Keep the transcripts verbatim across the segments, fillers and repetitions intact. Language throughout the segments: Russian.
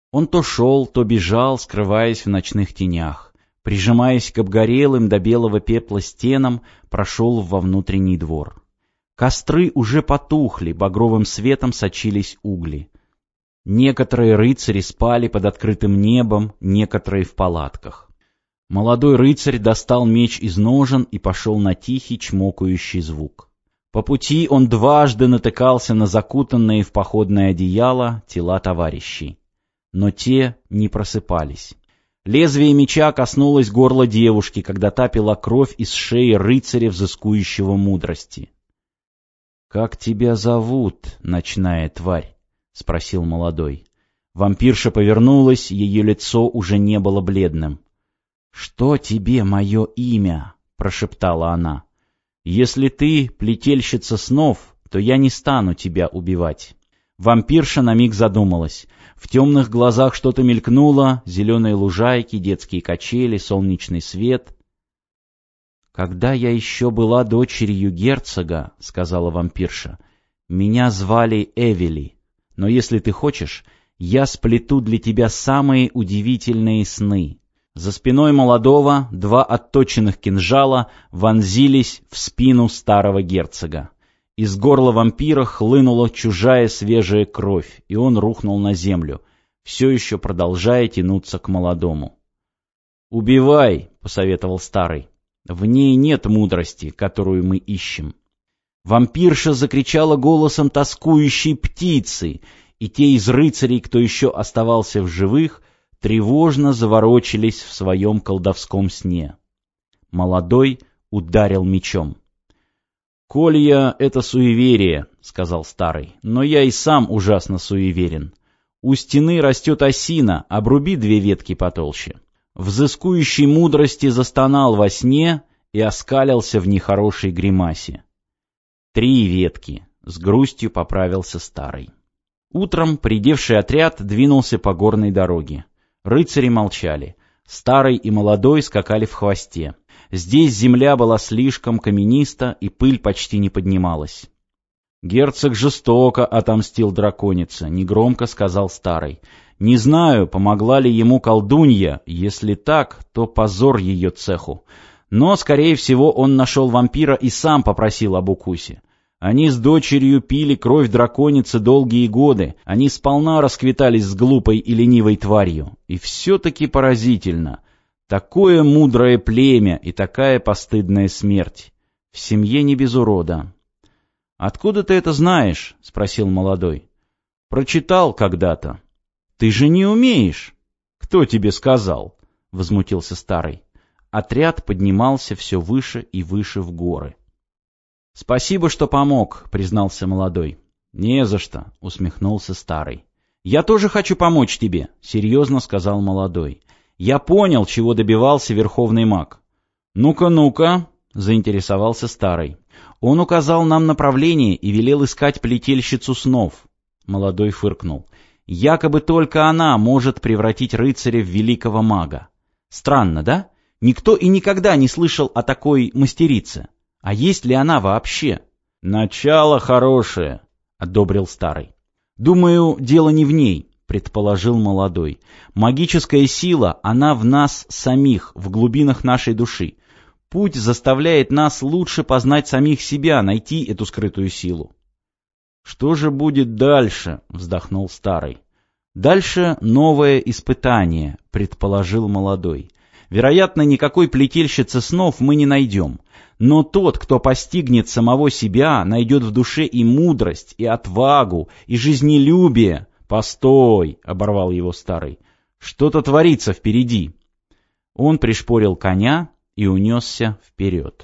Он то шел, то бежал, скрываясь в ночных тенях. Прижимаясь к обгорелым до белого пепла стенам, прошел во внутренний двор. Костры уже потухли, багровым светом сочились угли. Некоторые рыцари спали под открытым небом, некоторые в палатках. Молодой рыцарь достал меч из ножен и пошел на тихий чмокающий звук. По пути он дважды натыкался на закутанные в походное одеяло тела товарищей. Но те не просыпались. Лезвие меча коснулось горла девушки, когда та пила кровь из шеи рыцаря, взыскующего мудрости. «Как тебя зовут, ночная тварь?» — спросил молодой. Вампирша повернулась, ее лицо уже не было бледным. «Что тебе мое имя?» — прошептала она. «Если ты плетельщица снов, то я не стану тебя убивать». Вампирша на миг задумалась. В темных глазах что-то мелькнуло, зеленые лужайки, детские качели, солнечный свет. «Когда я еще была дочерью герцога, — сказала вампирша, — меня звали Эвели. Но если ты хочешь, я сплету для тебя самые удивительные сны». За спиной молодого два отточенных кинжала вонзились в спину старого герцога. Из горла вампира хлынула чужая свежая кровь, и он рухнул на землю, все еще продолжая тянуться к молодому. «Убивай», — посоветовал старый. «В ней нет мудрости, которую мы ищем». Вампирша закричала голосом тоскующей птицы, и те из рыцарей, кто еще оставался в живых, тревожно заворочились в своем колдовском сне. Молодой ударил мечом. «Колья — это суеверие», — сказал старый, — «но я и сам ужасно суеверен. У стены растет осина, обруби две ветки потолще». Взыскующий мудрости застонал во сне и оскалился в нехорошей гримасе. «Три ветки», — с грустью поправился старый. Утром придевший отряд двинулся по горной дороге. Рыцари молчали. Старый и молодой скакали в хвосте. Здесь земля была слишком камениста, и пыль почти не поднималась. «Герцог жестоко отомстил драконице», — негромко сказал старый. «Не знаю, помогла ли ему колдунья. Если так, то позор ее цеху. Но, скорее всего, он нашел вампира и сам попросил об укусе. Они с дочерью пили кровь драконицы долгие годы. Они сполна расквитались с глупой и ленивой тварью. И все-таки поразительно. Такое мудрое племя и такая постыдная смерть. В семье не без урода». «Откуда ты это знаешь?» — спросил молодой. «Прочитал когда-то». «Ты же не умеешь». «Кто тебе сказал?» — возмутился старый. Отряд поднимался все выше и выше в горы. «Спасибо, что помог», — признался молодой. «Не за что», — усмехнулся старый. «Я тоже хочу помочь тебе», — серьезно сказал молодой. «Я понял, чего добивался верховный маг». «Ну-ка, ну-ка», — заинтересовался старый. «Он указал нам направление и велел искать плетельщицу снов». Молодой фыркнул. «Якобы только она может превратить рыцаря в великого мага. Странно, да? Никто и никогда не слышал о такой мастерице. А есть ли она вообще?» «Начало хорошее», — одобрил старый. «Думаю, дело не в ней», — предположил молодой. «Магическая сила, она в нас самих, в глубинах нашей души. Путь заставляет нас лучше познать самих себя, найти эту скрытую силу». «Что же будет дальше?» — вздохнул старый. «Дальше новое испытание», — предположил молодой. «Вероятно, никакой плетельщицы снов мы не найдем. Но тот, кто постигнет самого себя, найдет в душе и мудрость, и отвагу, и жизнелюбие». «Постой!» — оборвал его старый. «Что-то творится впереди». Он пришпорил коня и унесся вперед.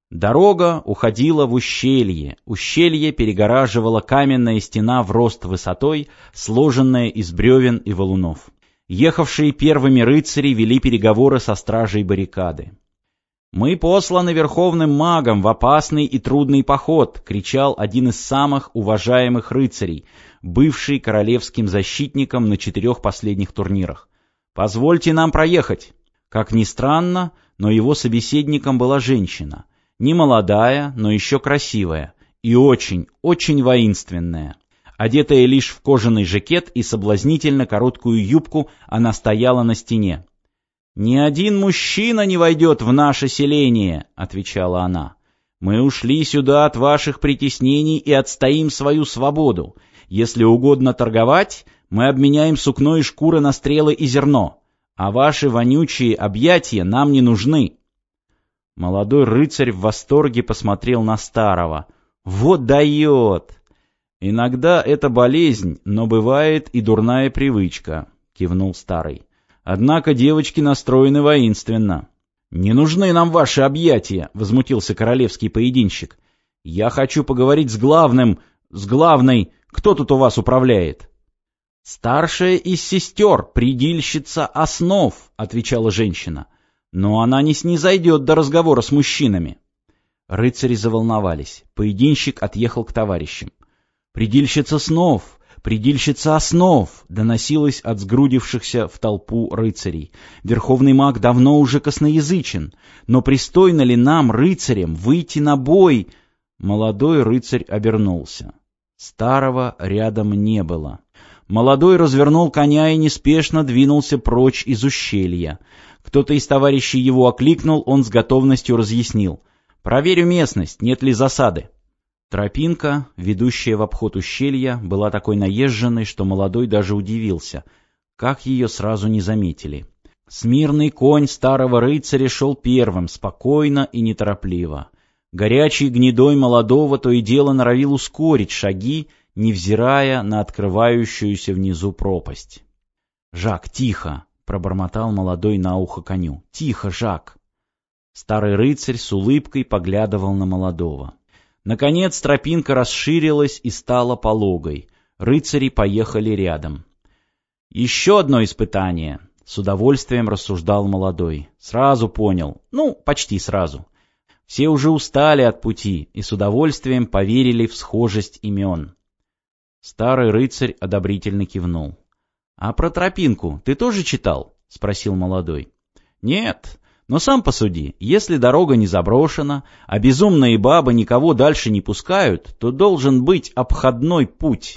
Дорога уходила в ущелье. Ущелье перегораживала каменная стена в рост высотой, сложенная из бревен и валунов. Ехавшие первыми рыцари вели переговоры со стражей баррикады. «Мы посланы верховным магом в опасный и трудный поход», — кричал один из самых уважаемых рыцарей, бывший королевским защитником на четырех последних турнирах. «Позвольте нам проехать». Как ни странно, но его собеседником была женщина. Не молодая, но еще красивая. И очень, очень воинственная. Одетая лишь в кожаный жакет и соблазнительно короткую юбку, она стояла на стене. «Ни один мужчина не войдет в наше селение», — отвечала она. «Мы ушли сюда от ваших притеснений и отстоим свою свободу. Если угодно торговать, мы обменяем сукно и шкуры на стрелы и зерно, а ваши вонючие объятия нам не нужны». Молодой рыцарь в восторге посмотрел на старого. «Вот дает!» «Иногда это болезнь, но бывает и дурная привычка», — кивнул старый. «Однако девочки настроены воинственно». «Не нужны нам ваши объятия», — возмутился королевский поединщик. «Я хочу поговорить с главным, с главной. Кто тут у вас управляет?» «Старшая из сестер, предильщица основ», — отвечала женщина. «Но она не снизойдет до разговора с мужчинами». Рыцари заволновались. Поединщик отъехал к товарищам. «Предильщица снов! Предильщица основ!» доносилось от сгрудившихся в толпу рыцарей. «Верховный маг давно уже косноязычен. Но пристойно ли нам, рыцарям, выйти на бой?» Молодой рыцарь обернулся. Старого рядом не было. Молодой развернул коня и неспешно двинулся прочь из ущелья. Кто-то из товарищей его окликнул, он с готовностью разъяснил. «Проверю местность, нет ли засады». Тропинка, ведущая в обход ущелья, была такой наезженной, что молодой даже удивился, как ее сразу не заметили. Смирный конь старого рыцаря шел первым, спокойно и неторопливо. Горячий гнедой молодого то и дело норовил ускорить шаги, невзирая на открывающуюся внизу пропасть. «Жак, тихо!» — пробормотал молодой на ухо коню. «Тихо, Жак!» Старый рыцарь с улыбкой поглядывал на молодого. Наконец тропинка расширилась и стала пологой. Рыцари поехали рядом. «Еще одно испытание», — с удовольствием рассуждал молодой. «Сразу понял. Ну, почти сразу. Все уже устали от пути и с удовольствием поверили в схожесть имен». Старый рыцарь одобрительно кивнул. «А про тропинку ты тоже читал?» — спросил молодой. «Нет. Но сам посуди, если дорога не заброшена, а безумные бабы никого дальше не пускают, то должен быть обходной путь».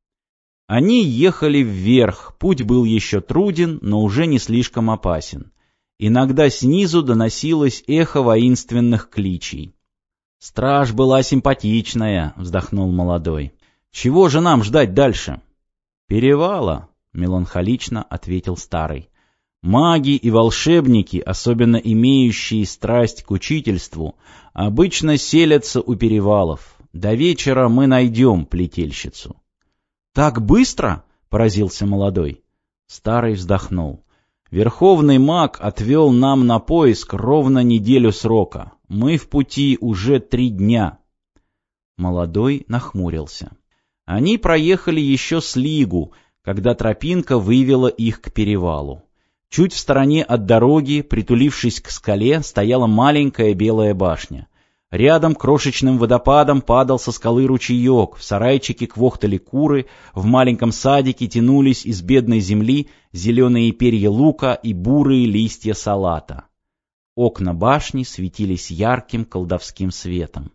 Они ехали вверх, путь был еще труден, но уже не слишком опасен. Иногда снизу доносилось эхо воинственных кличей. «Страж была симпатичная», — вздохнул молодой. «Чего же нам ждать дальше?» «Перевала», — меланхолично ответил старый. «Маги и волшебники, особенно имеющие страсть к учительству, обычно селятся у перевалов. До вечера мы найдем плетельщицу». «Так быстро?» — поразился молодой. Старый вздохнул. «Верховный маг отвел нам на поиск ровно неделю срока. Мы в пути уже три дня». Молодой нахмурился. Они проехали еще с лигу, когда тропинка вывела их к перевалу. Чуть в стороне от дороги, притулившись к скале, стояла маленькая белая башня. Рядом крошечным водопадом падал со скалы ручеек, в сарайчике квохтали куры, в маленьком садике тянулись из бедной земли зеленые перья лука и бурые листья салата. Окна башни светились ярким колдовским светом.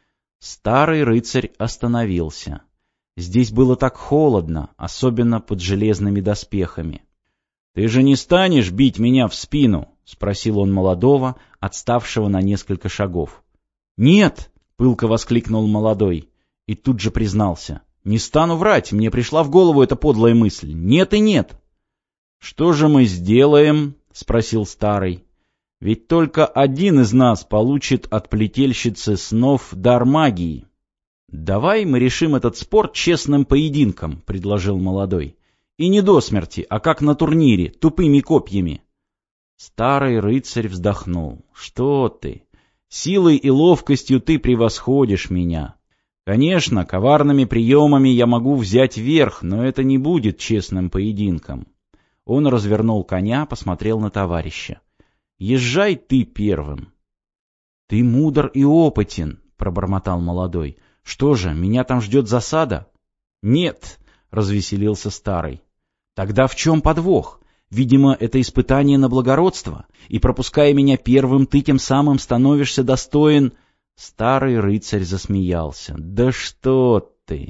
Старый рыцарь остановился. Здесь было так холодно, особенно под железными доспехами. «Ты же не станешь бить меня в спину?» — спросил он молодого, отставшего на несколько шагов. «Нет!» — пылко воскликнул молодой. И тут же признался. «Не стану врать, мне пришла в голову эта подлая мысль. Нет и нет!» «Что же мы сделаем?» — спросил старый. «Ведь только один из нас получит от плетельщицы снов дар магии». «Давай мы решим этот спор честным поединком», — предложил молодой. «И не до смерти, а как на турнире, тупыми копьями». Старый рыцарь вздохнул. «Что ты? Силой и ловкостью ты превосходишь меня. Конечно, коварными приемами я могу взять верх, но это не будет честным поединком». Он развернул коня, посмотрел на товарища. «Езжай ты первым». «Ты мудр и опытен», — пробормотал молодой. «Что же, меня там ждет засада?» «Нет», — развеселился старый. «Тогда в чем подвох? Видимо, это испытание на благородство, и, пропуская меня первым, ты тем самым становишься достоин...» Старый рыцарь засмеялся. «Да что ты!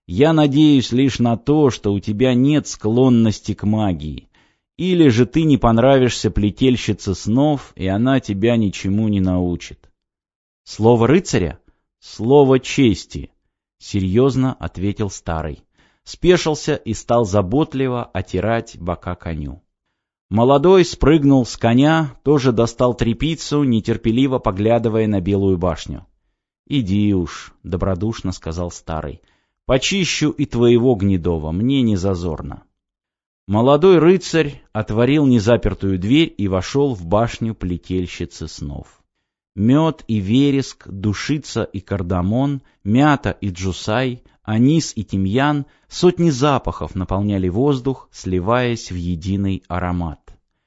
Я надеюсь лишь на то, что у тебя нет склонности к магии. Или же ты не понравишься плетельщице снов, и она тебя ничему не научит. Слово рыцаря? Слово чести, — серьезно ответил старый. Спешился и стал заботливо отирать бока коню. Молодой спрыгнул с коня, тоже достал тряпицу, нетерпеливо поглядывая на Белую башню. — Иди уж, — добродушно сказал старый, — почищу и твоего гнедого, мне не зазорно. Молодой рыцарь отворил незапертую дверь и вошел в башню плетельщицы снов. Мед и вереск, душица и кардамон, мята и джусай, анис и тимьян, сотни запахов наполняли воздух, сливаясь в единый аромат.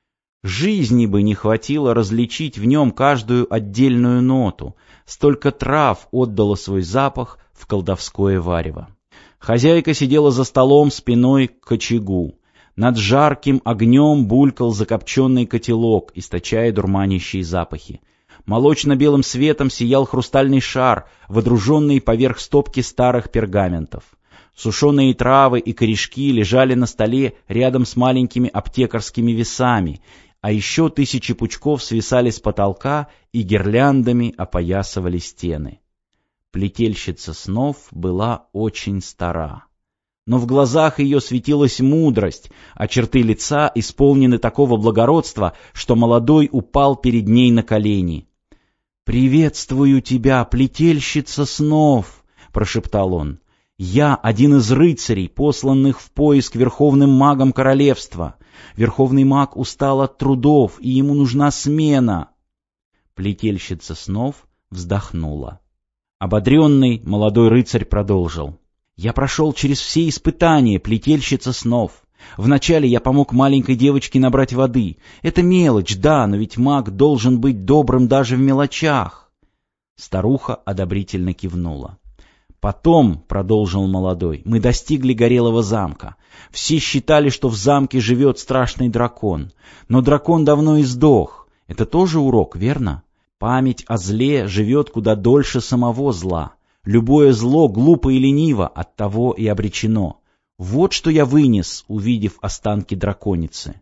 Жизни бы не хватило различить в нем каждую отдельную ноту, столько трав отдало свой запах в колдовское варево. Хозяйка сидела за столом спиной к очагу. Над жарким огнем булькал закопченный котелок, источая дурманящие запахи. Молочно-белым светом сиял хрустальный шар, водруженный поверх стопки старых пергаментов. Сушеные травы и корешки лежали на столе рядом с маленькими аптекарскими весами, а еще тысячи пучков свисали с потолка и гирляндами опоясывали стены. Плетельщица снов была очень стара. Но в глазах ее светилась мудрость, а черты лица исполнены такого благородства, что молодой упал перед ней на колени. «Приветствую тебя, плетельщица снов!» — прошептал он. «Я один из рыцарей, посланных в поиск верховным магом королевства. Верховный маг устал от трудов, и ему нужна смена». Плетельщица снов вздохнула. Ободренный молодой рыцарь продолжил. «Я прошел через все испытания, плетельщица снов. Вначале я помог маленькой девочке набрать воды. Это мелочь, да, но ведь маг должен быть добрым даже в мелочах». Старуха одобрительно кивнула. «Потом, — продолжил молодой, — мы достигли Горелого замка. Все считали, что в замке живет страшный дракон. Но дракон давно издох. Это тоже урок, верно? Память о зле живет куда дольше самого зла. Любое зло глупо и лениво, оттого и обречено. Вот что я вынес, увидев останки драконицы».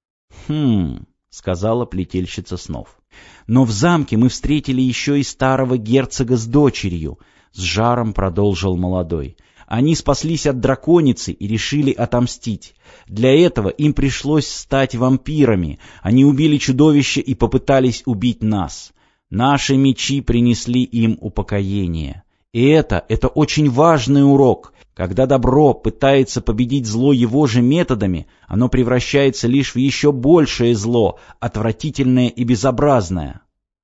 «Хм», — сказала плетельщица снов. «Но в замке мы встретили еще и старого герцога с дочерью», — с жаром продолжил молодой. «Они спаслись от драконицы и решили отомстить. Для этого им пришлось стать вампирами. Они убили чудовище и попытались убить нас. Наши мечи принесли им упокоение. И это, это очень важный урок. Когда добро пытается победить зло его же методами, оно превращается лишь в еще большее зло, отвратительное и безобразное».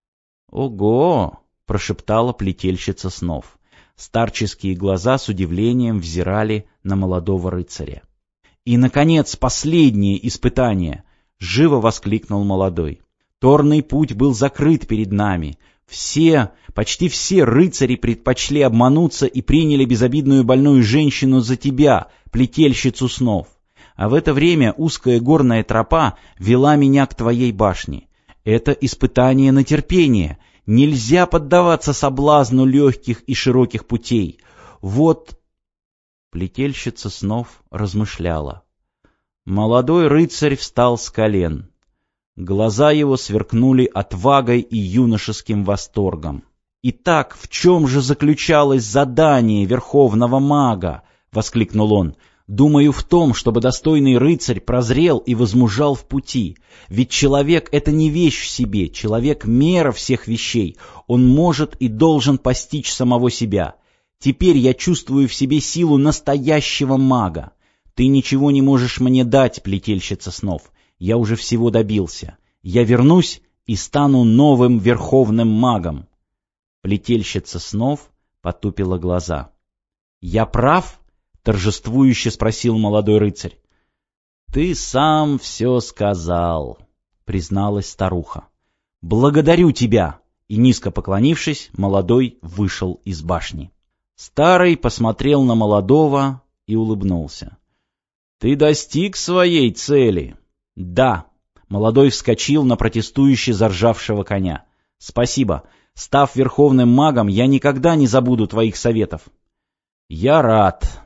«Ого!» — прошептала плетельщица снов. Старческие глаза с удивлением взирали на молодого рыцаря. «И, наконец, последнее испытание!» — живо воскликнул молодой. «Торный путь был закрыт перед нами. Все, почти все рыцари предпочли обмануться и приняли безобидную больную женщину за тебя, плетельщицу снов. А в это время узкая горная тропа вела меня к твоей башне. Это испытание на терпение. Нельзя поддаваться соблазну легких и широких путей. Вот...» Плетельщица снов размышляла. Молодой рыцарь встал с колен. Глаза его сверкнули отвагой и юношеским восторгом. «Итак, в чем же заключалось задание верховного мага?» — воскликнул он. «Думаю, в том, чтобы достойный рыцарь прозрел и возмужал в пути. Ведь человек — это не вещь в себе, человек — мера всех вещей. Он может и должен постичь самого себя. Теперь я чувствую в себе силу настоящего мага. Ты ничего не можешь мне дать, плетельщица снов. Я уже всего добился. Я вернусь и стану новым верховным магом». Плетельщица снов потупила глаза. «Я прав?» — торжествующе спросил молодой рыцарь. «Ты сам все сказал», — призналась старуха. «Благодарю тебя!» И, низко поклонившись, молодой вышел из башни. Старый посмотрел на молодого и улыбнулся. «Ты достиг своей цели?» «Да». Молодой вскочил на протестующе заржавшего коня. «Спасибо. Став верховным магом, я никогда не забуду твоих советов». «Я рад».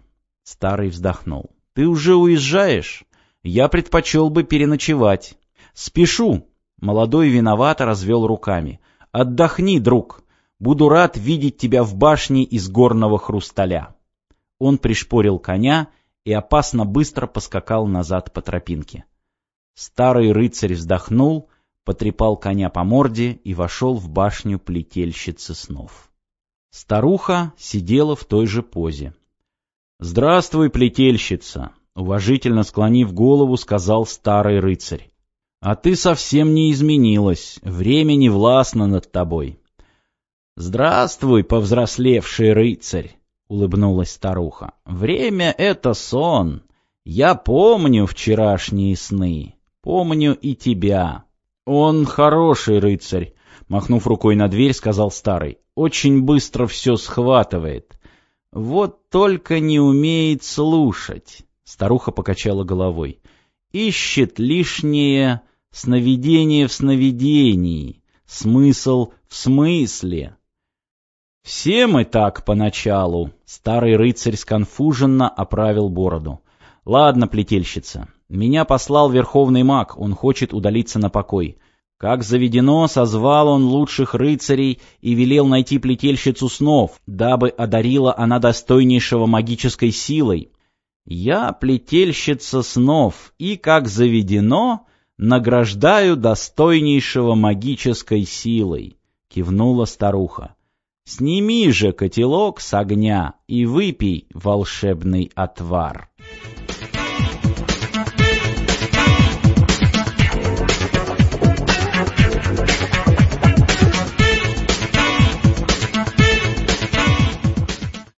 Старый вздохнул. Ты уже уезжаешь? Я предпочел бы переночевать. Спешу. Молодой виновато развел руками. Отдохни, друг. Буду рад видеть тебя в башне из горного хрусталя. Он пришпорил коня и опасно быстро поскакал назад по тропинке. Старый рыцарь вздохнул, потрепал коня по морде и вошел в башню плетельщицы снов. Старуха сидела в той же позе. «Здравствуй, плетельщица!» — уважительно склонив голову, сказал старый рыцарь. «А ты совсем не изменилась, время не властно над тобой». «Здравствуй, повзрослевший рыцарь!» — улыбнулась старуха. «Время — это сон. Я помню вчерашние сны, помню и тебя». «Он хороший рыцарь», — махнув рукой на дверь, сказал старый. «Очень быстро все схватывает. Вот только не умеет слушать». Старуха покачала головой. «Ищет лишнее сновидение в сновидении, смысл в смысле». «Все мы так поначалу», — старый рыцарь сконфуженно оправил бороду. «Ладно, плетельщица, меня послал верховный маг, он хочет удалиться на покой. Как заведено, созвал он лучших рыцарей и велел найти плетельщицу снов, дабы одарила она достойнейшего магической силой. Я плетельщица снов, и, как заведено, награждаю достойнейшего магической силой», — кивнула старуха. «Сними же котелок с огня и выпей волшебный отвар».